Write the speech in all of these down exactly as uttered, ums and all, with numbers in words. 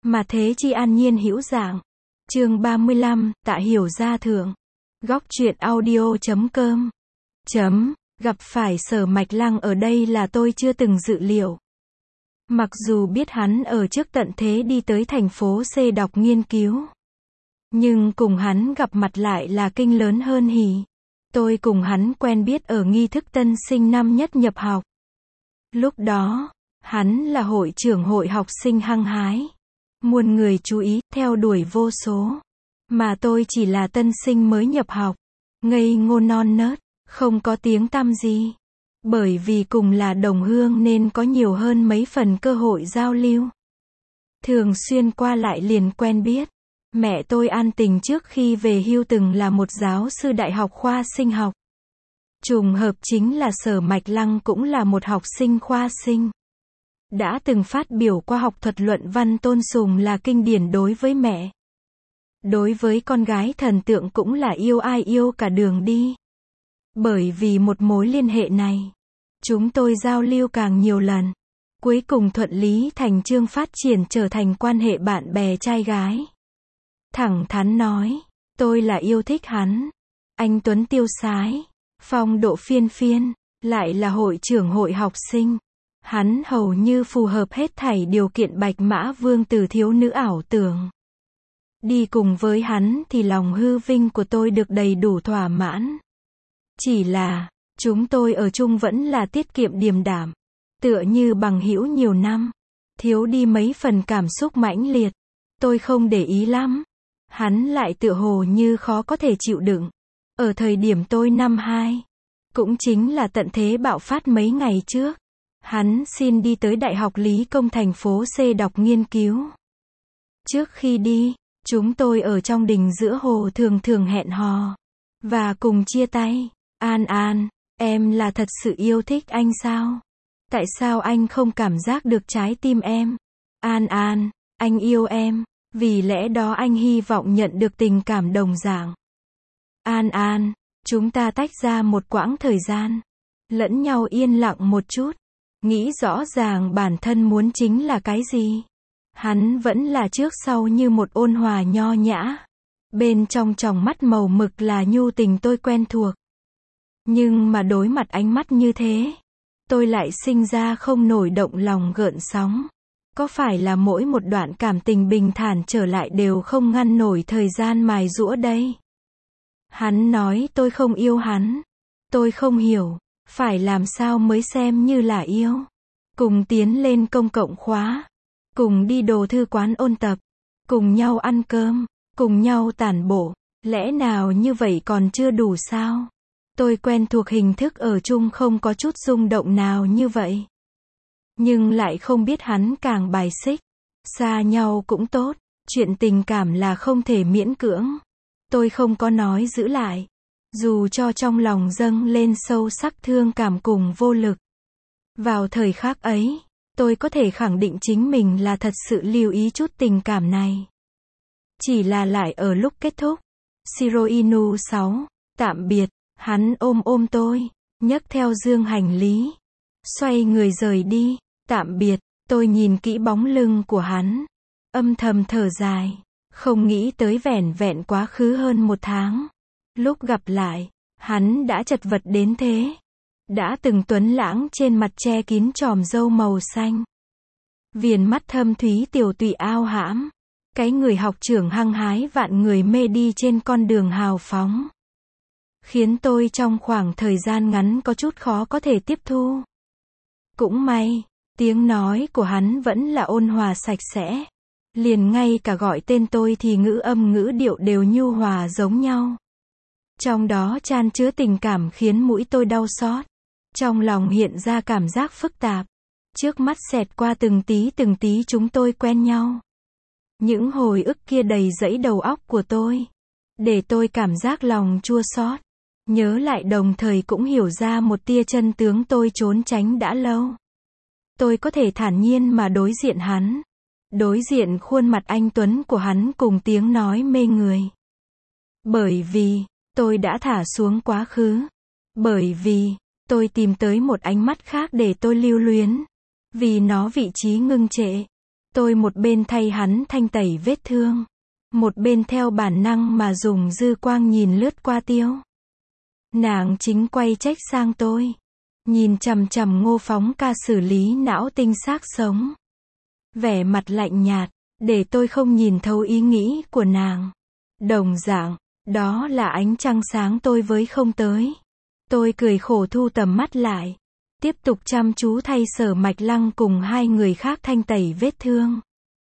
Mà thế chi an nhiên hữu dạng. Chương ba mươi lăm, Tạ Hiểu Gia thượng. Góc truyện audio chấm com. Chấm, gặp phải Sở Mạch Lăng ở đây là tôi chưa từng dự liệu. Mặc dù biết hắn ở trước tận thế đi tới thành phố C đọc nghiên cứu. Nhưng cùng hắn gặp mặt lại là kinh lớn hơn hỉ. Tôi cùng hắn quen biết ở nghi thức tân sinh năm nhất nhập học. Lúc đó, hắn là hội trưởng hội học sinh hăng hái. Muôn người chú ý, theo đuổi vô số. Mà tôi chỉ là tân sinh mới nhập học. Ngây ngô non nớt, không có tiếng tăm gì. Bởi vì cùng là đồng hương nên có nhiều hơn mấy phần cơ hội giao lưu. Thường xuyên qua lại liền quen biết. Mẹ tôi An Tình trước khi về hưu từng là một giáo sư đại học khoa sinh học. Trùng hợp chính là Sở Mạch Lăng cũng là một học sinh khoa sinh. Đã từng phát biểu qua học thuật luận văn tôn sùng là kinh điển đối với mẹ. Đối với con gái thần tượng cũng là yêu ai yêu cả đường đi. Bởi vì một mối liên hệ này, chúng tôi giao lưu càng nhiều lần. Cuối cùng thuận lý thành chương phát triển trở thành quan hệ bạn bè trai gái. Thẳng thắn nói, tôi là yêu thích hắn. Anh tuấn tiêu sái, phong độ phiên phiên, lại là hội trưởng hội học sinh. Hắn hầu như phù hợp hết thảy điều kiện Bạch Mã Vương tử thiếu nữ ảo tưởng. Đi cùng với hắn thì lòng hư vinh của tôi được đầy đủ thỏa mãn. Chỉ là, chúng tôi ở chung vẫn là tiết kiệm điềm đạm. Tựa như bằng hữu nhiều năm. Thiếu đi mấy phần cảm xúc mãnh liệt. Tôi không để ý lắm. Hắn lại tựa hồ như khó có thể chịu đựng. Ở thời điểm tôi năm hai. Cũng chính là tận thế bạo phát mấy ngày trước. Hắn xin đi tới Đại học Lý Công thành phố C đọc nghiên cứu. Trước khi đi, chúng tôi ở trong đình giữa hồ thường thường hẹn hò. Và cùng chia tay. An An, em là thật sự yêu thích anh sao? Tại sao anh không cảm giác được trái tim em? An An, anh yêu em. Vì lẽ đó anh hy vọng nhận được tình cảm đồng dạng. An An, chúng ta tách ra một quãng thời gian. Lẫn nhau yên lặng một chút. Nghĩ rõ ràng bản thân muốn chính là cái gì. Hắn vẫn là trước sau như một ôn hòa nho nhã. Bên trong tròng mắt màu mực là nhu tình tôi quen thuộc. Nhưng mà đối mặt ánh mắt như thế, tôi lại sinh ra không nổi động lòng gợn sóng. Có phải là mỗi một đoạn cảm tình bình thản trở lại đều không ngăn nổi thời gian mài giũa đây? Hắn nói tôi không yêu hắn. Tôi không hiểu, phải làm sao mới xem như là yêu. Cùng tiến lên công cộng khóa. Cùng đi đồ thư quán ôn tập. Cùng nhau ăn cơm. Cùng nhau tản bộ. Lẽ nào như vậy còn chưa đủ sao? Tôi quen thuộc hình thức ở chung không có chút rung động nào như vậy. Nhưng lại không biết hắn càng bài xích. Xa nhau cũng tốt. Chuyện tình cảm là không thể miễn cưỡng. Tôi không có nói giữ lại. Dù cho trong lòng dâng lên sâu sắc thương cảm cùng vô lực. Vào thời khắc ấy, tôi có thể khẳng định chính mình là thật sự lưu ý chút tình cảm này. Chỉ là lại ở lúc kết thúc. Shiro Inu sáu. Tạm biệt. Hắn ôm ôm tôi. Nhấc theo dương hành lý. Xoay người rời đi. Tạm biệt. Tôi nhìn kỹ bóng lưng của hắn. Âm thầm thở dài. Không nghĩ tới vẻn vẹn quá khứ hơn một tháng. Lúc gặp lại, hắn đã chật vật đến thế. Đã từng tuấn lãng trên mặt che kín chòm râu màu xanh. Viền mắt thâm thúy tiểu tụy ao hãm. Cái người học trưởng hăng hái vạn người mê đi trên con đường hào phóng. Khiến tôi trong khoảng thời gian ngắn có chút khó có thể tiếp thu. Cũng may, tiếng nói của hắn vẫn là ôn hòa sạch sẽ. Liền ngay cả gọi tên tôi thì ngữ âm ngữ điệu đều nhu hòa giống nhau. Trong đó chan chứa tình cảm khiến mũi tôi đau xót. Trong lòng hiện ra cảm giác phức tạp. Trước mắt xẹt qua từng tí từng tí chúng tôi quen nhau. Những hồi ức kia đầy rẫy đầu óc của tôi. Để tôi cảm giác lòng chua xót. Nhớ lại đồng thời cũng hiểu ra một tia chân tướng tôi trốn tránh đã lâu. Tôi có thể thản nhiên mà đối diện hắn. Đối diện khuôn mặt anh tuấn của hắn cùng tiếng nói mê người. Bởi vì, tôi đã thả xuống quá khứ. Bởi vì, tôi tìm tới một ánh mắt khác để tôi lưu luyến. Vì nó vị trí ngưng trệ. Tôi một bên thay hắn thanh tẩy vết thương, một bên theo bản năng mà dùng dư quang nhìn lướt qua Tiêu. Nàng chính quay trách sang tôi, nhìn chằm chằm Ngô Phóng ca xử lý não tinh xác sống. Vẻ mặt lạnh nhạt, để tôi không nhìn thấu ý nghĩ của nàng. Đồng dạng, đó là ánh trăng sáng tôi với không tới. Tôi cười khổ thu tầm mắt lại, tiếp tục chăm chú thay Sở Mạch Lăng cùng hai người khác thanh tẩy vết thương.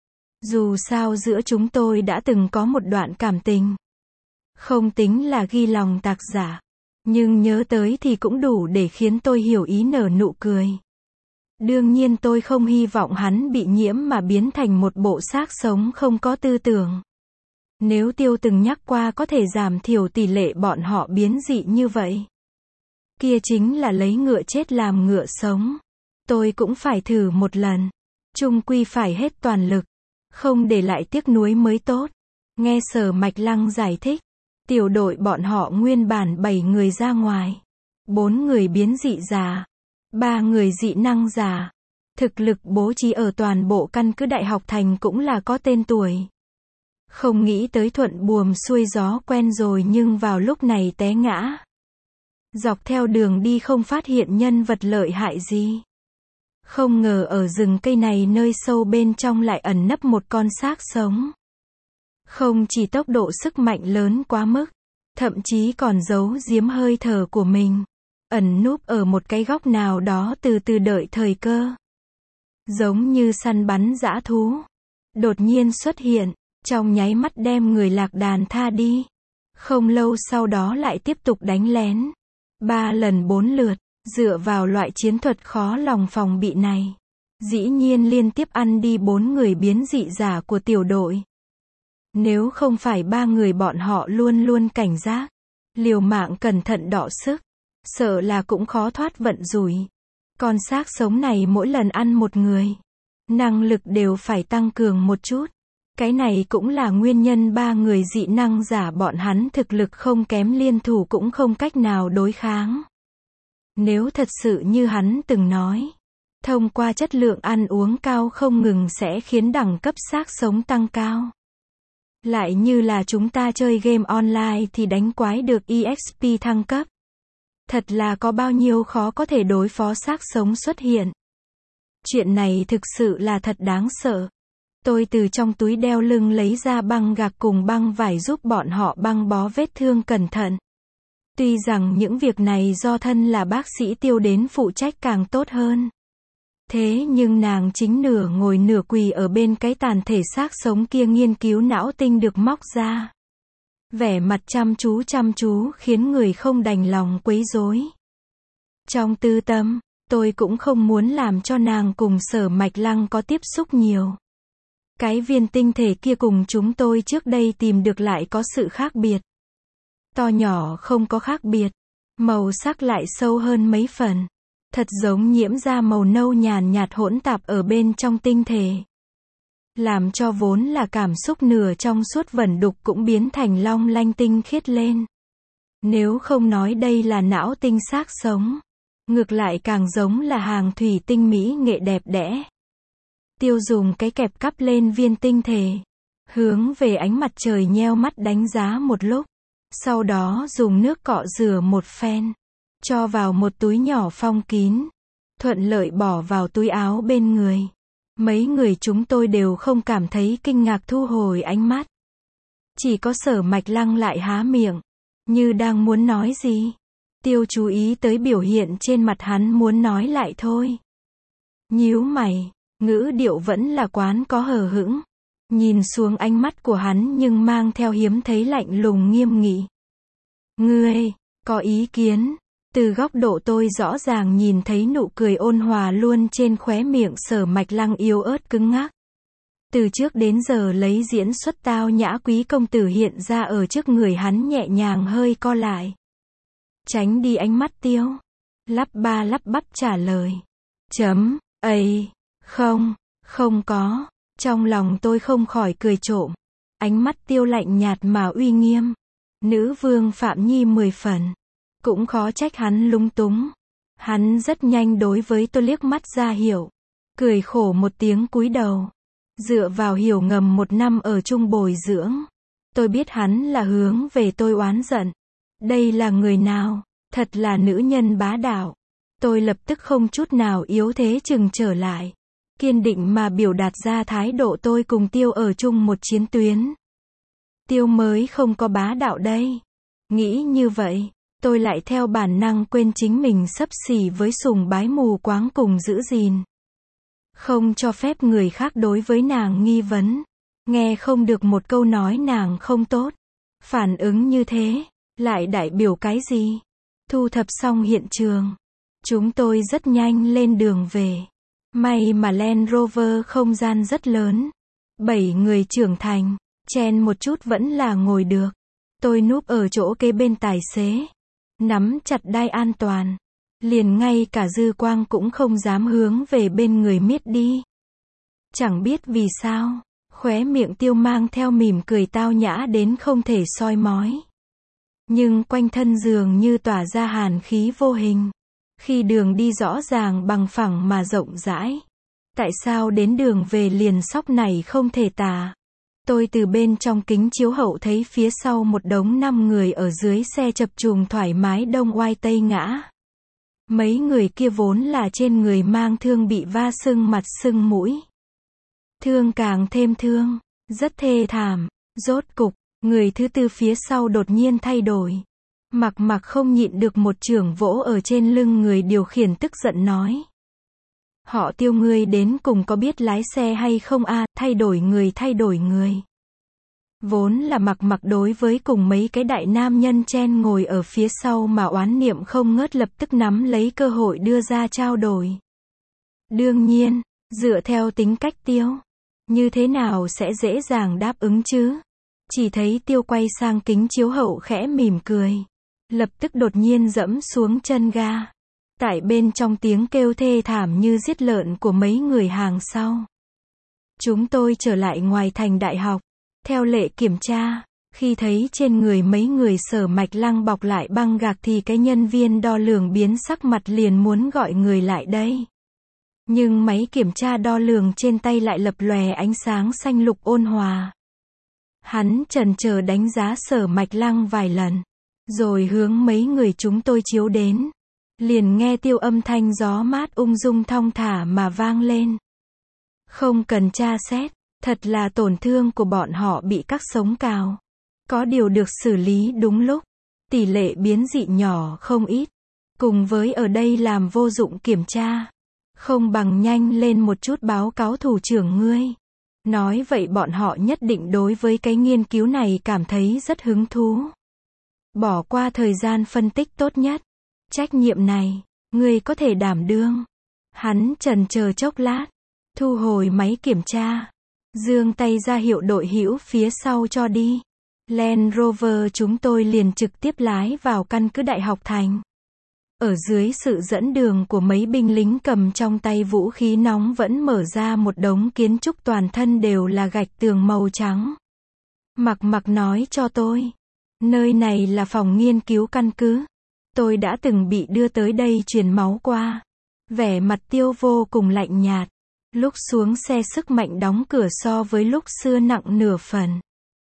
Dù sao giữa chúng tôi đã từng có một đoạn cảm tình. Không tính là ghi lòng tạc giả, nhưng nhớ tới thì cũng đủ để khiến tôi hiểu ý nở nụ cười. Đương nhiên tôi không hy vọng hắn bị nhiễm mà biến thành một bộ xác sống không có tư tưởng. Nếu Tiêu từng nhắc qua có thể giảm thiểu tỷ lệ bọn họ biến dị như vậy, kia chính là lấy ngựa chết làm ngựa sống. Tôi cũng phải thử một lần. Chung quy phải hết toàn lực, không để lại tiếc nuối mới tốt. Nghe Sở Mạch Lăng giải thích, tiểu đội bọn họ nguyên bản bảy người ra ngoài, bốn người biến dị già, ba người dị năng già. Thực lực bố trí ở toàn bộ căn cứ Đại học Thành cũng là có tên tuổi. Không nghĩ tới thuận buồm xuôi gió quen rồi nhưng vào lúc này té ngã. Dọc theo đường đi không phát hiện nhân vật lợi hại gì. Không ngờ ở rừng cây này nơi sâu bên trong lại ẩn nấp một con xác sống. Không chỉ tốc độ sức mạnh lớn quá mức, thậm chí còn giấu giếm hơi thở của mình. Ẩn núp ở một cái góc nào đó từ từ đợi thời cơ. Giống như săn bắn dã thú. Đột nhiên xuất hiện, trong nháy mắt đem người lạc đàn tha đi. Không lâu sau đó lại tiếp tục đánh lén. Ba lần bốn lượt, dựa vào loại chiến thuật khó lòng phòng bị này. Dĩ nhiên liên tiếp ăn đi bốn người biến dị giả của tiểu đội. Nếu không phải ba người bọn họ luôn luôn cảnh giác, liều mạng cẩn thận đọ sức, sợ là cũng khó thoát vận rủi. Con xác sống này mỗi lần ăn một người, năng lực đều phải tăng cường một chút. Cái này cũng là nguyên nhân ba người dị năng giả bọn hắn thực lực không kém liên thủ cũng không cách nào đối kháng. Nếu thật sự như hắn từng nói, thông qua chất lượng ăn uống cao không ngừng sẽ khiến đẳng cấp xác sống tăng cao. Lại như là chúng ta chơi game online thì đánh quái được e ích pê thăng cấp. Thật là có bao nhiêu khó có thể đối phó xác sống xuất hiện. Chuyện này thực sự là thật đáng sợ. Tôi từ trong túi đeo lưng lấy ra băng gạc cùng băng vải giúp bọn họ băng bó vết thương cẩn thận. Tuy rằng những việc này do thân là bác sĩ Tiêu đến phụ trách càng tốt hơn. Thế nhưng nàng chính nửa ngồi nửa quỳ ở bên cái tàn thể xác sống kia nghiên cứu não tinh được móc ra. Vẻ mặt chăm chú chăm chú khiến người không đành lòng quấy rối. Trong tư tâm, tôi cũng không muốn làm cho nàng cùng Sở Mạch Lăng có tiếp xúc nhiều. Cái viên tinh thể kia cùng chúng tôi trước đây tìm được lại có sự khác biệt. To nhỏ không có khác biệt, màu sắc lại sâu hơn mấy phần. Thật giống nhiễm ra màu nâu nhàn nhạt hỗn tạp ở bên trong tinh thể. Làm cho vốn là cảm xúc nửa trong suốt vẩn đục cũng biến thành long lanh tinh khiết lên. Nếu không nói đây là não tinh xác sống, ngược lại càng giống là hàng thủy tinh mỹ nghệ đẹp đẽ. Tiêu dùng cái kẹp cắp lên viên tinh thể, hướng về ánh mặt trời nheo mắt đánh giá một lúc, sau đó dùng nước cọ rửa một phen, cho vào một túi nhỏ phong kín, thuận lợi bỏ vào túi áo bên người. Mấy người chúng tôi đều không cảm thấy kinh ngạc thu hồi ánh mắt. Chỉ có Sở Mạch Lăng lại há miệng, như đang muốn nói gì. Tiêu chú ý tới biểu hiện trên mặt hắn muốn nói lại thôi. Nhíu mày, ngữ điệu vẫn là quán có hờ hững. Nhìn xuống ánh mắt của hắn nhưng mang theo hiếm thấy lạnh lùng nghiêm nghị. Ngươi, có ý kiến? Từ góc độ tôi rõ ràng nhìn thấy nụ cười ôn hòa luôn trên khóe miệng Sở Mạch Lăng yếu ớt cứng ngắc. Từ trước đến giờ lấy diễn xuất tao nhã quý công tử hiện ra ở trước người hắn nhẹ nhàng hơi co lại. Tránh đi ánh mắt Tiêu. Lắp ba lắp bắp trả lời. Chấm, ây, không, không có. Trong lòng tôi không khỏi cười trộm. Ánh mắt Tiêu lạnh nhạt mà uy nghiêm. Nữ vương Phạm Nhi mười phần. Cũng khó trách hắn lung túng. Hắn rất nhanh đối với tôi liếc mắt ra hiệu. Cười khổ một tiếng cúi đầu. Dựa vào hiểu ngầm một năm ở chung bồi dưỡng. Tôi biết hắn là hướng về tôi oán giận. Đây là người nào? Thật là nữ nhân bá đạo. Tôi lập tức không chút nào yếu thế chừng trở lại. Kiên định mà biểu đạt ra thái độ tôi cùng Tiêu ở chung một chiến tuyến. Tiêu mới không có bá đạo đây. Nghĩ như vậy, tôi lại theo bản năng quên chính mình xấp xỉ với sùng bái mù quáng cùng giữ gìn. Không cho phép người khác đối với nàng nghi vấn. Nghe không được một câu nói nàng không tốt. Phản ứng như thế, lại đại biểu cái gì? Thu thập xong hiện trường. Chúng tôi rất nhanh lên đường về. May mà Land Rover không gian rất lớn. Bảy người trưởng thành, chen một chút vẫn là ngồi được. Tôi núp ở chỗ kế bên tài xế. Nắm chặt đai an toàn. Liền ngay cả dư quang cũng không dám hướng về bên người miết đi. Chẳng biết vì sao, khóe miệng Tiêu mang theo mỉm cười tao nhã đến không thể soi mói. Nhưng quanh thân dường như tỏa ra hàn khí vô hình. Khi đường đi rõ ràng bằng phẳng mà rộng rãi. Tại sao đến đường về liền sóc này không thể tả? Tôi từ bên trong kính chiếu hậu thấy phía sau một đống năm người ở dưới xe chập chùng thoải mái đông oai tây ngã. Mấy người kia vốn là trên người mang thương bị va sưng mặt sưng mũi. Thương càng thêm thương, rất thê thảm. Rốt cục, người thứ tư phía sau đột nhiên thay đổi. Mặc mặc không nhịn được một chưởng vỗ ở trên lưng người điều khiển tức giận nói. Họ Tiêu ngươi đến cùng có biết lái xe hay không a? À, thay đổi người thay đổi người. Vốn là mặc mặc đối với cùng mấy cái đại nam nhân chen ngồi ở phía sau mà oán niệm không ngớt lập tức nắm lấy cơ hội đưa ra trao đổi. Đương nhiên, dựa theo tính cách Tiêu, như thế nào sẽ dễ dàng đáp ứng chứ? Chỉ thấy Tiêu quay sang kính chiếu hậu khẽ mỉm cười. Lập tức đột nhiên dẫm xuống chân ga. Tại bên trong tiếng kêu thê thảm như giết lợn của mấy người hàng sau. Chúng tôi trở lại ngoài thành đại học. Theo lệ kiểm tra, khi thấy trên người mấy người Sở Mạch Lăng bọc lại băng gạc thì cái nhân viên đo lường biến sắc mặt liền muốn gọi người lại đây. Nhưng máy kiểm tra đo lường trên tay lại lập lòe ánh sáng xanh lục ôn hòa. Hắn chần chờ đánh giá Sở Mạch Lăng vài lần, rồi hướng mấy người chúng tôi chiếu đến. Liền nghe Tiêu âm thanh gió mát ung dung thong thả mà vang lên. Không cần tra xét, thật là tổn thương của bọn họ bị các sống cào. Có điều được xử lý đúng lúc. Tỷ lệ biến dị nhỏ không ít. Cùng với ở đây làm vô dụng kiểm tra. Không bằng nhanh lên một chút báo cáo thủ trưởng ngươi. Nói vậy bọn họ nhất định đối với cái nghiên cứu này cảm thấy rất hứng thú. Bỏ qua thời gian phân tích tốt nhất. Trách nhiệm này, ngươi có thể đảm đương. Hắn chần chờ chốc lát, thu hồi máy kiểm tra, giương tay ra hiệu đội hữu phía sau cho đi. Land Rover chúng tôi liền trực tiếp lái vào căn cứ Đại học Thành. Ở dưới sự dẫn đường của mấy binh lính cầm trong tay vũ khí nóng vẫn mở ra một đống kiến trúc toàn thân đều là gạch tường màu trắng. Mặc mặc nói cho tôi, nơi này là phòng nghiên cứu căn cứ. Tôi đã từng bị đưa tới đây truyền máu qua. Vẻ mặt Tiêu vô cùng lạnh nhạt. Lúc xuống xe sức mạnh đóng cửa so với lúc xưa nặng nửa phần.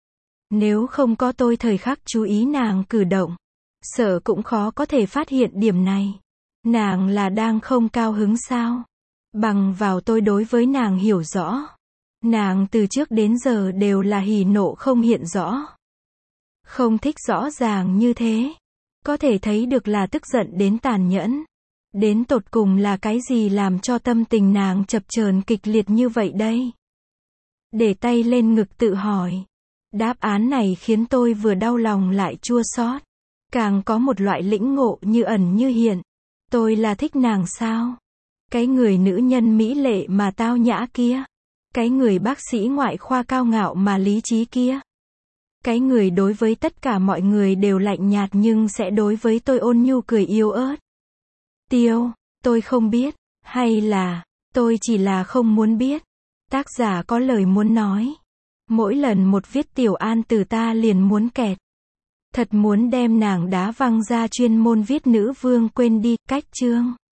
Nếu không có tôi thời khắc chú ý nàng cử động, sợ cũng khó có thể phát hiện điểm này. Nàng là đang không cao hứng sao? Bằng vào tôi đối với nàng hiểu rõ. Nàng từ trước đến giờ đều là hỉ nộ không hiện rõ. Không thích rõ ràng như thế. Có thể thấy được là tức giận đến tàn nhẫn. Đến tột cùng là cái gì làm cho tâm tình nàng chập chờn kịch liệt như vậy đây? Để tay lên ngực tự hỏi. Đáp án này khiến tôi vừa đau lòng lại chua xót. Càng có một loại lĩnh ngộ như ẩn như hiện. Tôi là thích nàng sao? Cái người nữ nhân mỹ lệ mà tao nhã kia. Cái người bác sĩ ngoại khoa cao ngạo mà lý trí kia. Cái người đối với tất cả mọi người đều lạnh nhạt nhưng sẽ đối với tôi ôn nhu cười yếu ớt. Tiêu, tôi không biết, hay là, tôi chỉ là không muốn biết. Tác giả có lời muốn nói. Mỗi lần một viết tiểu an từ ta liền muốn kẹt. Thật muốn đem nàng đá văng ra chuyên môn viết nữ vương quên đi, cách chương.